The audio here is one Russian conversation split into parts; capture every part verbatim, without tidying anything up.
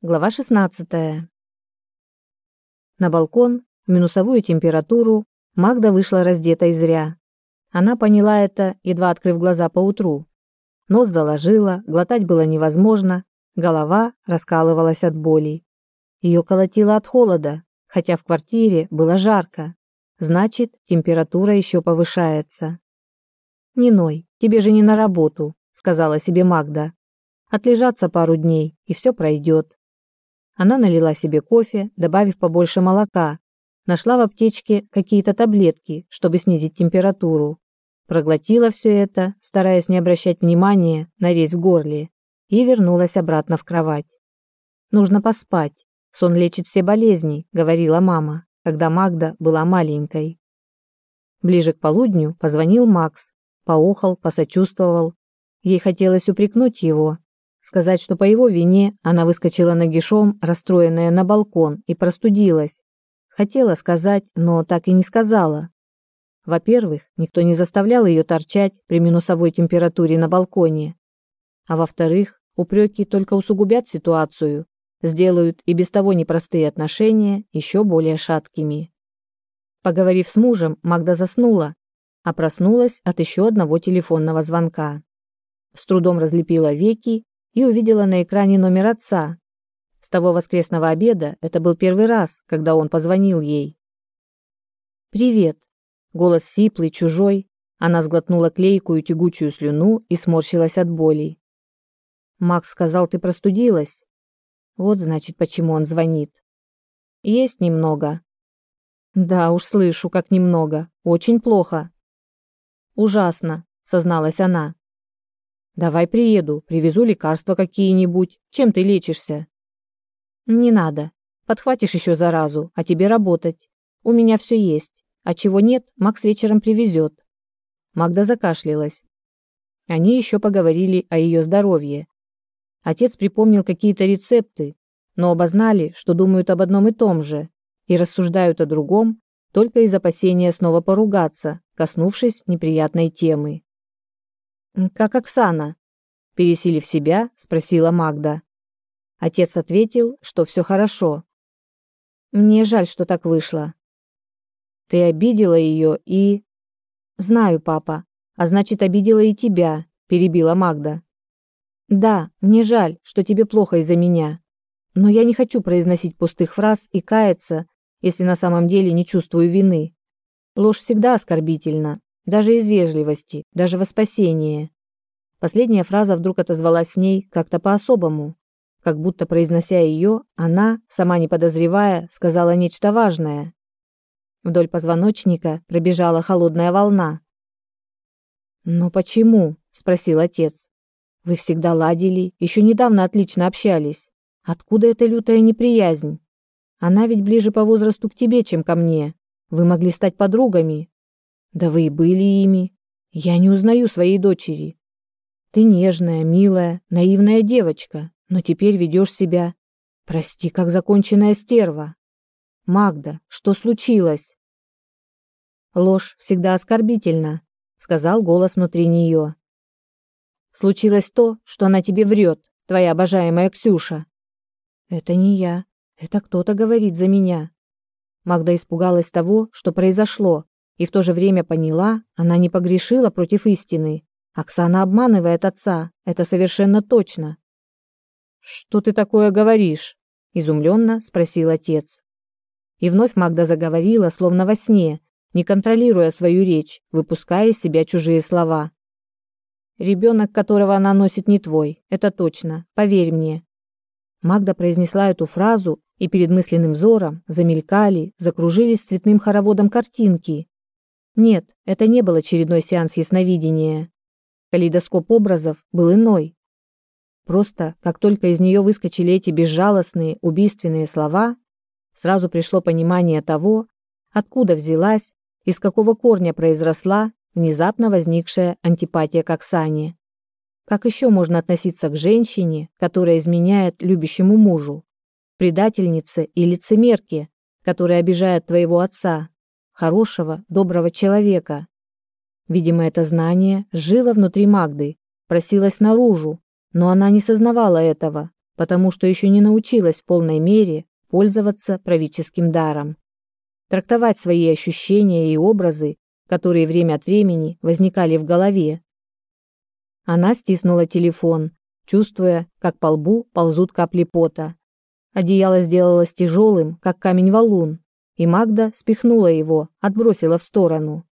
Глава шестнадцатая. На балкон в минусовую температуру Магда вышла раздетой зря. Она поняла это, едва открыв глаза поутру. Нос заложила, глотать было невозможно, голова раскалывалась от боли. Ее колотило от холода, хотя в квартире было жарко. Значит, температура еще повышается. «Не ной, тебе же не на работу», — сказала себе Магда. «Отлежаться пару дней, и все пройдет». Она налила себе кофе, добавив побольше молока, нашла в аптечке какие-то таблетки, чтобы снизить температуру. Проглотила все это, стараясь не обращать внимания на резь в горле, и вернулась обратно в кровать. «Нужно поспать. Сон лечит все болезни», — говорила мама, когда Магда была маленькой. Ближе к полудню позвонил Макс, поохал, посочувствовал. Ей хотелось упрекнуть его, сказать, что по его вине она выскочила нагишом, расстроенная, на балкон и простудилась. Хотела сказать, но так и не сказала. Во-первых, никто не заставлял ее торчать при минусовой температуре на балконе. А во-вторых, упреки только усугубят ситуацию, сделают и без того непростые отношения еще более шаткими. Поговорив с мужем, Магда заснула, а проснулась от еще одного телефонного звонка. С трудом разлепила веки и увидела на экране номер отца. С того воскресного обеда это был первый раз, когда он позвонил ей. «Привет». Голос сиплый, чужой. Она сглотнула клейкую тягучую слюну и сморщилась от боли. «Макс сказал, ты простудилась?» Вот значит, почему он звонит. «Есть немного». «Да уж, слышу, как немного. Очень плохо». «Ужасно», — созналась она. «Давай приеду, привезу лекарства какие-нибудь. Чем ты лечишься?» «Не надо. Подхватишь еще заразу, а тебе работать. У меня все есть. А чего нет, Макс вечером привезет». Магда закашлялась. Они еще поговорили о ее здоровье. Отец припомнил какие-то рецепты, но оба знали, что думают об одном и том же, и рассуждают о другом только из опасения снова поругаться, коснувшись неприятной темы. «Как Оксана?» – пересилив себя, спросила Магда. Отец ответил, что все хорошо. «Мне жаль, что так вышло». «Ты обидела ее и...» «Знаю, папа, а значит, обидела и тебя», – перебила Магда. «Да, мне жаль, что тебе плохо из-за меня, но я не хочу произносить пустых фраз и каяться, если на самом деле не чувствую вины. Ложь всегда оскорбительна. Даже из вежливости, даже во спасение». Последняя фраза вдруг отозвалась в ней как-то по-особому, как будто, произнося ее, она, сама не подозревая, сказала нечто важное. Вдоль позвоночника пробежала холодная волна. «Но почему?» – спросил отец. «Вы всегда ладили, еще недавно отлично общались. Откуда эта лютая неприязнь? Она ведь ближе по возрасту к тебе, чем ко мне. Вы могли стать подругами». «Да вы и были ими. Я не узнаю своей дочери. Ты нежная, милая, наивная девочка, но теперь ведешь себя, прости, как законченная стерва. Магда, что случилось?» «Ложь всегда оскорбительна», — сказал голос внутри нее. «Случилось то, что она тебе врет, твоя обожаемая Ксюша». «Это не я, это кто-то говорит за меня». Магда испугалась того, что произошло, и в то же время поняла, она не погрешила против истины. Оксана обманывает отца, это совершенно точно. «Что ты такое говоришь?» – изумленно спросил отец. И вновь Магда заговорила, словно во сне, не контролируя свою речь, выпуская из себя чужие слова. «Ребенок, которого она носит, не твой, это точно, поверь мне». Магда произнесла эту фразу, и перед мысленным взором замелькали, закружились цветным хороводом картинки. Нет, это не был очередной сеанс ясновидения. Калейдоскоп образов был иной. Просто, как только из нее выскочили эти безжалостные, убийственные слова, сразу пришло понимание того, откуда взялась, из какого корня произросла внезапно возникшая антипатия к Оксане. Как еще можно относиться к женщине, которая изменяет любящему мужу, предательнице и лицемерке, которая обижает твоего отца, хорошего, доброго человека? Видимо, это знание жило внутри Магды, просилось наружу, но она не сознавала этого, потому что еще не научилась в полной мере пользоваться правительским даром, трактовать свои ощущения и образы, которые время от времени возникали в голове. Она стиснула телефон, чувствуя, как по лбу ползут капли пота. Одеяло сделалось тяжелым, как камень-валун, и Магда спихнула его, отбросила в сторону.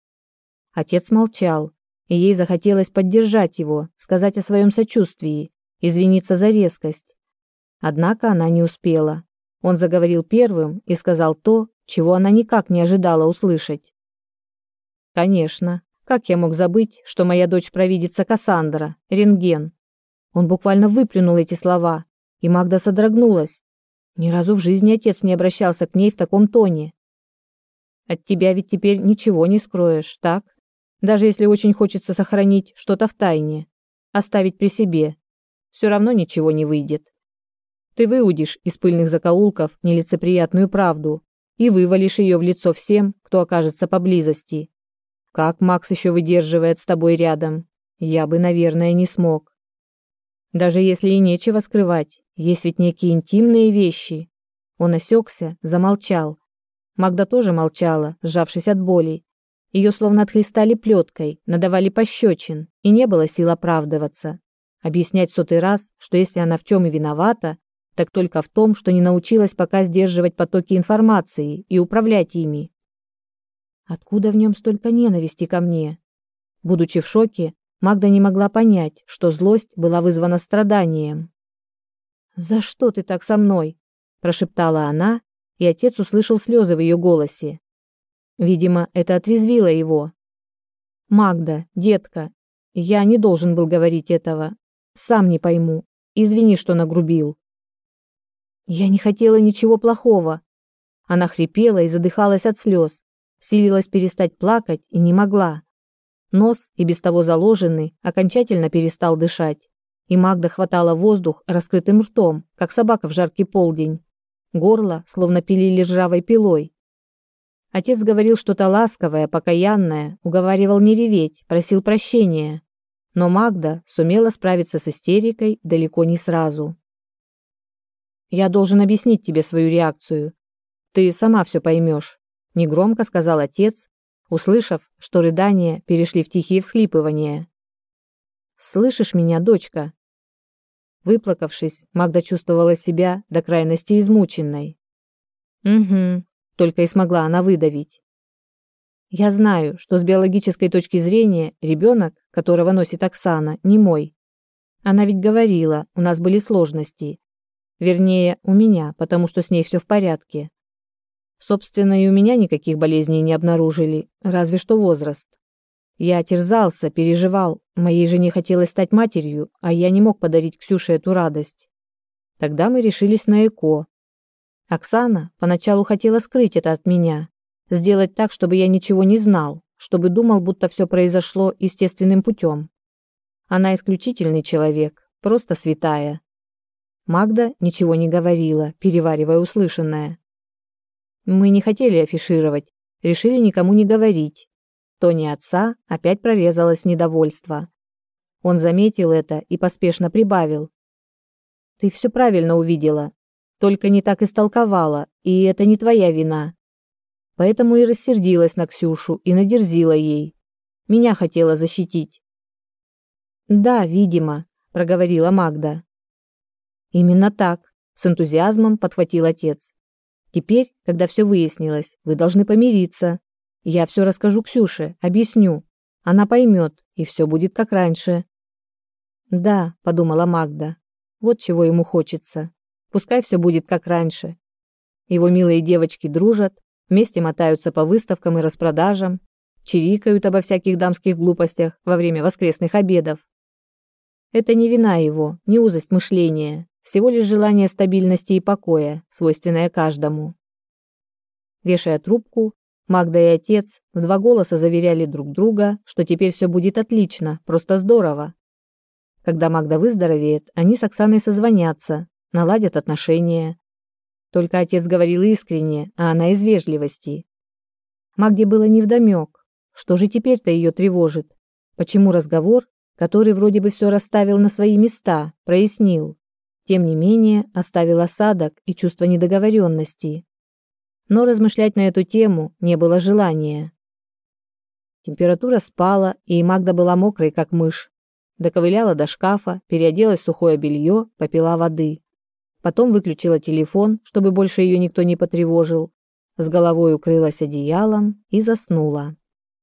Отец молчал, и ей захотелось поддержать его, сказать о своем сочувствии, извиниться за резкость. Однако она не успела. Он заговорил первым и сказал то, чего она никак не ожидала услышать. «Конечно, как я мог забыть, что моя дочь провидица Кассандра, рентген?» Он буквально выплюнул эти слова, и Магда содрогнулась. Ни разу в жизни отец не обращался к ней в таком тоне. «От тебя ведь теперь ничего не скроешь, так? Даже если очень хочется сохранить что-то в тайне, оставить при себе, все равно ничего не выйдет. Ты выудишь из пыльных закоулков нелицеприятную правду и вывалишь ее в лицо всем, кто окажется поблизости. Как Макс еще выдерживает с тобой рядом? Я бы, наверное, не смог. Даже если и нечего скрывать, есть ведь некие интимные вещи». Он осекся, замолчал. Магда тоже молчала, сжавшись от боли. Ее словно отхлестали плеткой, надавали пощечин, и не было сил оправдываться. Объяснять в сотый раз, что если она в чем и виновата, так только в том, что не научилась пока сдерживать потоки информации и управлять ими. Откуда в нем столько ненависти ко мне? Будучи в шоке, Магда не могла понять, что злость была вызвана страданием. «За что ты так со мной?» – прошептала она, и отец услышал слезы в ее голосе. Видимо, это отрезвило его. «Магда, детка, я не должен был говорить этого. Сам не пойму. Извини, что нагрубил». «Я не хотела ничего плохого». Она хрипела и задыхалась от слез, силилась перестать плакать и не могла. Нос, и без того заложенный, окончательно перестал дышать, и Магда хватала воздух раскрытым ртом, как собака в жаркий полдень. Горло словно пилили ржавой пилой. Отец говорил что-то ласковое, покаянное, уговаривал не реветь, просил прощения. Но Магда сумела справиться с истерикой далеко не сразу. «Я должен объяснить тебе свою реакцию. Ты сама все поймешь», — негромко сказал отец, услышав, что рыдания перешли в тихие всхлипывания. «Слышишь меня, дочка?» Выплакавшись, Магда чувствовала себя до крайности измученной. «Угу», — только и смогла она выдавить. «Я знаю, что с биологической точки зрения ребенок, которого носит Оксана, не мой. Она ведь говорила, у нас были сложности. Вернее, у меня, потому что с ней все в порядке. Собственно, и у меня никаких болезней не обнаружили, разве что возраст. Я терзался, переживал, моей жене хотелось стать матерью, а я не мог подарить Ксюше эту радость. Тогда мы решились на ЭКО. Оксана поначалу хотела скрыть это от меня, сделать так, чтобы я ничего не знал, чтобы думал, будто все произошло естественным путем. Она исключительный человек, просто святая». Магда ничего не говорила, переваривая услышанное. «Мы не хотели афишировать, решили никому не говорить». В тоне отца опять прорезалось недовольство. Он заметил это и поспешно прибавил: «Ты все правильно увидела, только не так истолковала, и это не твоя вина. Поэтому и рассердилась на Ксюшу и надерзила ей. Меня хотела защитить». «Да, видимо», — проговорила Магда. «Именно так», — с энтузиазмом подхватил отец. «Теперь, когда все выяснилось, вы должны помириться. Я все расскажу Ксюше, объясню. Она поймет, и все будет как раньше». «Да», — подумала Магда, — «вот чего ему хочется. Пускай все будет как раньше. Его милые девочки дружат, вместе мотаются по выставкам и распродажам, чирикают обо всяких дамских глупостях во время воскресных обедов. Это не вина его, не узость мышления, всего лишь желание стабильности и покоя, свойственное каждому». Вешая трубку, Магда и отец в два голоса заверяли друг друга, что теперь все будет отлично, просто здорово. Когда Магда выздоровеет, они с Оксаной созвонятся, наладят отношения. Только отец говорил искренне, а она из вежливости. Магде было невдомек, что же теперь-то ее тревожит, почему разговор, который вроде бы все расставил на свои места, прояснил, тем не менее оставил осадок и чувство недоговоренности. Но размышлять на эту тему не было желания. Температура спала, и Магда была мокрой, как мышь. Доковыляла до шкафа, переоделась в сухое белье, попила воды. Потом выключила телефон, чтобы больше ее никто не потревожил. С головой укрылась одеялом и заснула.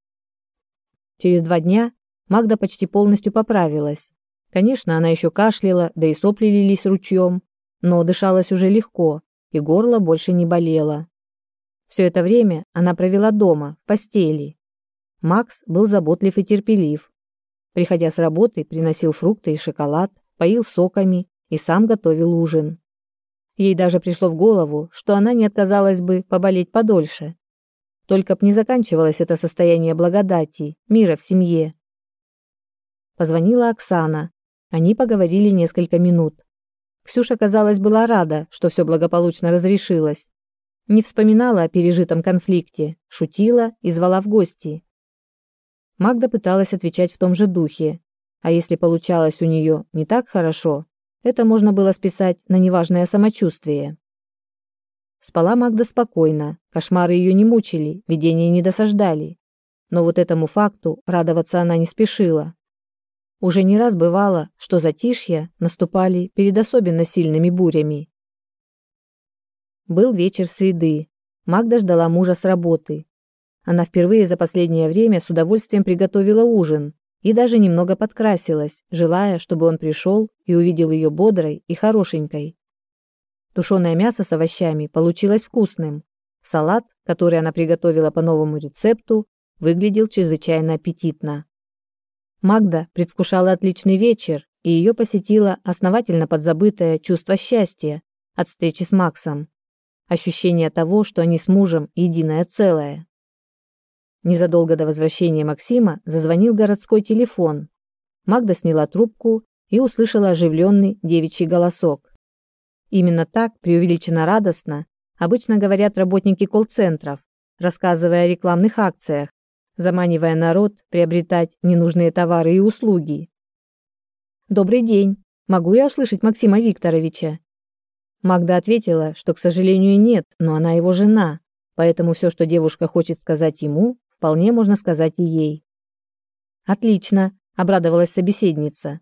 Через два дня Магда почти полностью поправилась. Конечно, она еще кашляла, да и сопли лились ручьем, но дышалась уже легко, и горло больше не болело. Все это время она провела дома, в постели. Макс был заботлив и терпелив. Приходя с работы, приносил фрукты и шоколад, поил соками и сам готовил ужин. Ей даже пришло в голову, что она не отказалась бы поболеть подольше. Только б не заканчивалось это состояние благодати, мира в семье. Позвонила Оксана. Они поговорили несколько минут. Ксюша, казалось, была рада, что все благополучно разрешилось. Не вспоминала о пережитом конфликте, шутила и звала в гости. Магда пыталась отвечать в том же духе, а если получалось у нее не так хорошо, это можно было списать на неважное самочувствие. Спала Магда спокойно, кошмары ее не мучили, видения не досаждали. Но вот этому факту радоваться она не спешила. Уже не раз бывало, что затишья наступали перед особенно сильными бурями. Был вечер среды. Магда ждала мужа с работы. Она впервые за последнее время с удовольствием приготовила ужин и даже немного подкрасилась, желая, чтобы он пришел и увидел ее бодрой и хорошенькой. Тушеное мясо с овощами получилось вкусным. Салат, который она приготовила по новому рецепту, выглядел чрезвычайно аппетитно. Магда предвкушала отличный вечер, и ее посетило основательно подзабытое чувство счастья от встречи с Максом. Ощущение того, что они с мужем единое целое. Незадолго до возвращения Максима зазвонил городской телефон. Магда сняла трубку и услышала оживленный девичий голосок. Именно так, преувеличенно радостно, обычно говорят работники колл-центров, рассказывая о рекламных акциях, заманивая народ приобретать ненужные товары и услуги. «Добрый день. Могу я услышать Максима Викторовича?» Магда ответила, что, к сожалению, нет, но она его жена, поэтому все, что девушка хочет сказать ему, вполне можно сказать и ей. «Отлично», — обрадовалась собеседница.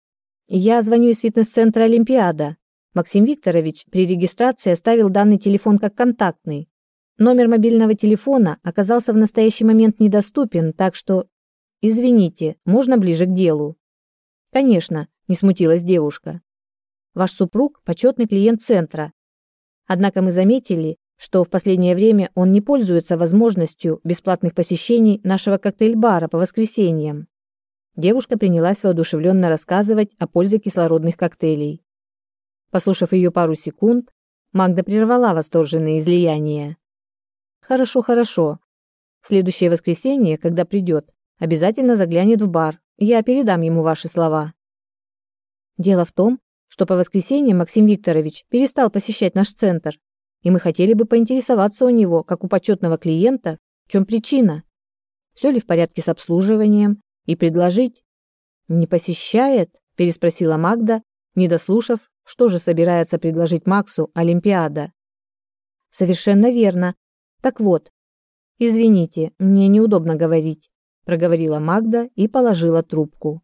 «Я звоню из фитнес-центра «Олимпиада». Максим Викторович при регистрации оставил данный телефон как контактный. Номер мобильного телефона оказался в настоящий момент недоступен, так что... Извините, можно ближе к делу?» «Конечно», — не смутилась девушка. «Ваш супруг – почетный клиент центра. Однако мы заметили, что в последнее время он не пользуется возможностью бесплатных посещений нашего коктейль-бара по воскресеньям». Девушка принялась воодушевленно рассказывать о пользе кислородных коктейлей. Послушав ее пару секунд, Магда прервала восторженные излияния. «Хорошо, хорошо. В следующее воскресенье, когда придет, обязательно заглянет в бар, я передам ему ваши слова». «Дело в том, что по воскресеньям Максим Викторович перестал посещать наш центр, и мы хотели бы поинтересоваться у него, как у почетного клиента, в чем причина, все ли в порядке с обслуживанием, и предложить...» «Не посещает?» – переспросила Магда, не дослушав, что же собирается предложить Максу Олимпиада. «Совершенно верно. Так вот, извините, мне неудобно говорить», – проговорила Магда и положила трубку.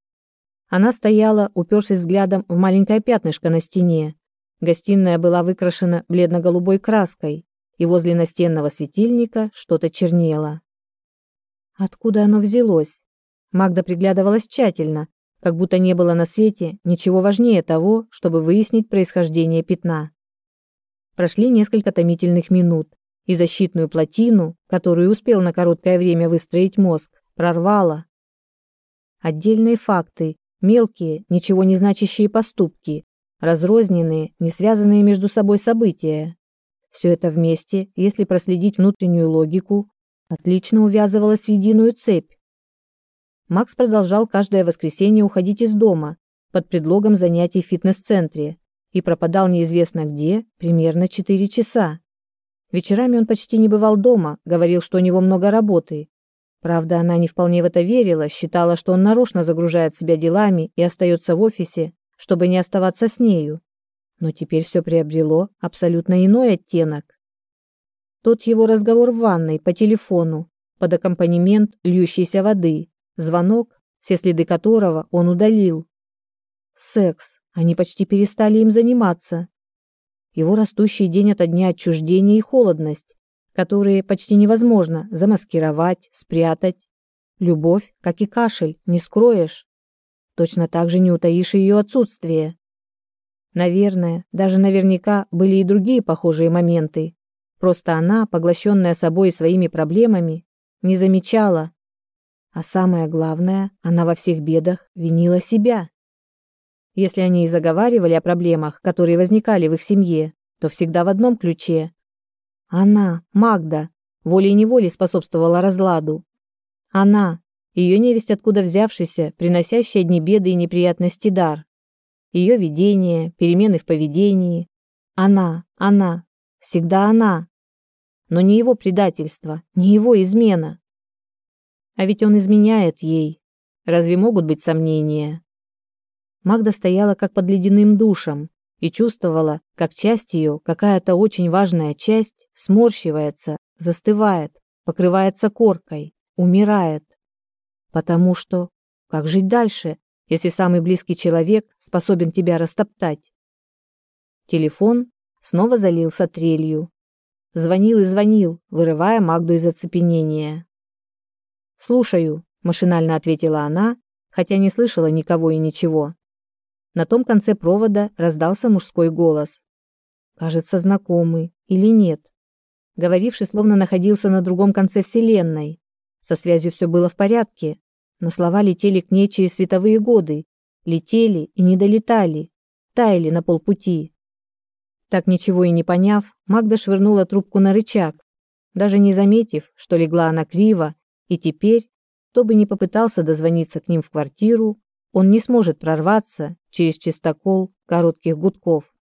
Она стояла, упершись взглядом в маленькое пятнышко на стене. Гостиная была выкрашена бледно-голубой краской, и возле настенного светильника что-то чернело. Откуда оно взялось? Магда приглядывалась тщательно, как будто не было на свете ничего важнее того, чтобы выяснить происхождение пятна. Прошли несколько томительных минут, и защитную плотину, которую успел на короткое время выстроить мозг, прорвало. Отдельные факты, мелкие, ничего не значащие поступки, разрозненные, не связанные между собой события. Все это вместе, если проследить внутреннюю логику, отлично увязывалось в единую цепь. Макс продолжал каждое воскресенье уходить из дома под предлогом занятий в фитнес-центре и пропадал неизвестно где примерно четыре часа. Вечерами он почти не бывал дома, говорил, что у него много работы. Правда, она не вполне в это верила, считала, что он нарочно загружает себя делами и остается в офисе, чтобы не оставаться с нею. Но теперь все приобрело абсолютно иной оттенок. Тот его разговор в ванной по телефону, под аккомпанемент льющейся воды, звонок, все следы которого он удалил. Секс. Они почти перестали им заниматься. Его растущий день ото дня отчуждение и холодность, которые почти невозможно замаскировать, спрятать. Любовь, как и кашель, не скроешь. Точно так же не утаишь ее отсутствие. Наверное, даже наверняка были и другие похожие моменты. Просто она, поглощенная собой и своими проблемами, не замечала. А самое главное, она во всех бедах винила себя. Если они и заговаривали о проблемах, которые возникали в их семье, то всегда в одном ключе. Она, Магда, волей-неволей способствовала разладу. Она, ее невесть откуда взявшийся, приносящая одни беды и неприятности дар. Ее видение, перемены в поведении. Она, она, всегда она. Но не его предательство, не его измена. А ведь он изменяет ей. Разве могут быть сомнения? Магда стояла как под ледяным душем и чувствовала, как часть ее, какая-то очень важная часть, сморщивается, застывает, покрывается коркой, умирает. Потому что как жить дальше, если самый близкий человек способен тебя растоптать? Телефон снова залился трелью. Звонил и звонил, вырывая Магду из оцепенения. «Слушаю», — машинально ответила она, хотя не слышала никого и ничего. На том конце провода раздался мужской голос. Кажется, знакомый или нет. Говоривший словно находился на другом конце вселенной. Со связью все было в порядке, но слова летели к ней через световые годы, летели и не долетали, таяли на полпути. Так ничего и не поняв, Магда швырнула трубку на рычаг, даже не заметив, что легла она криво, и теперь, кто бы ни попытался дозвониться к ним в квартиру, он не сможет прорваться через чистокол коротких гудков.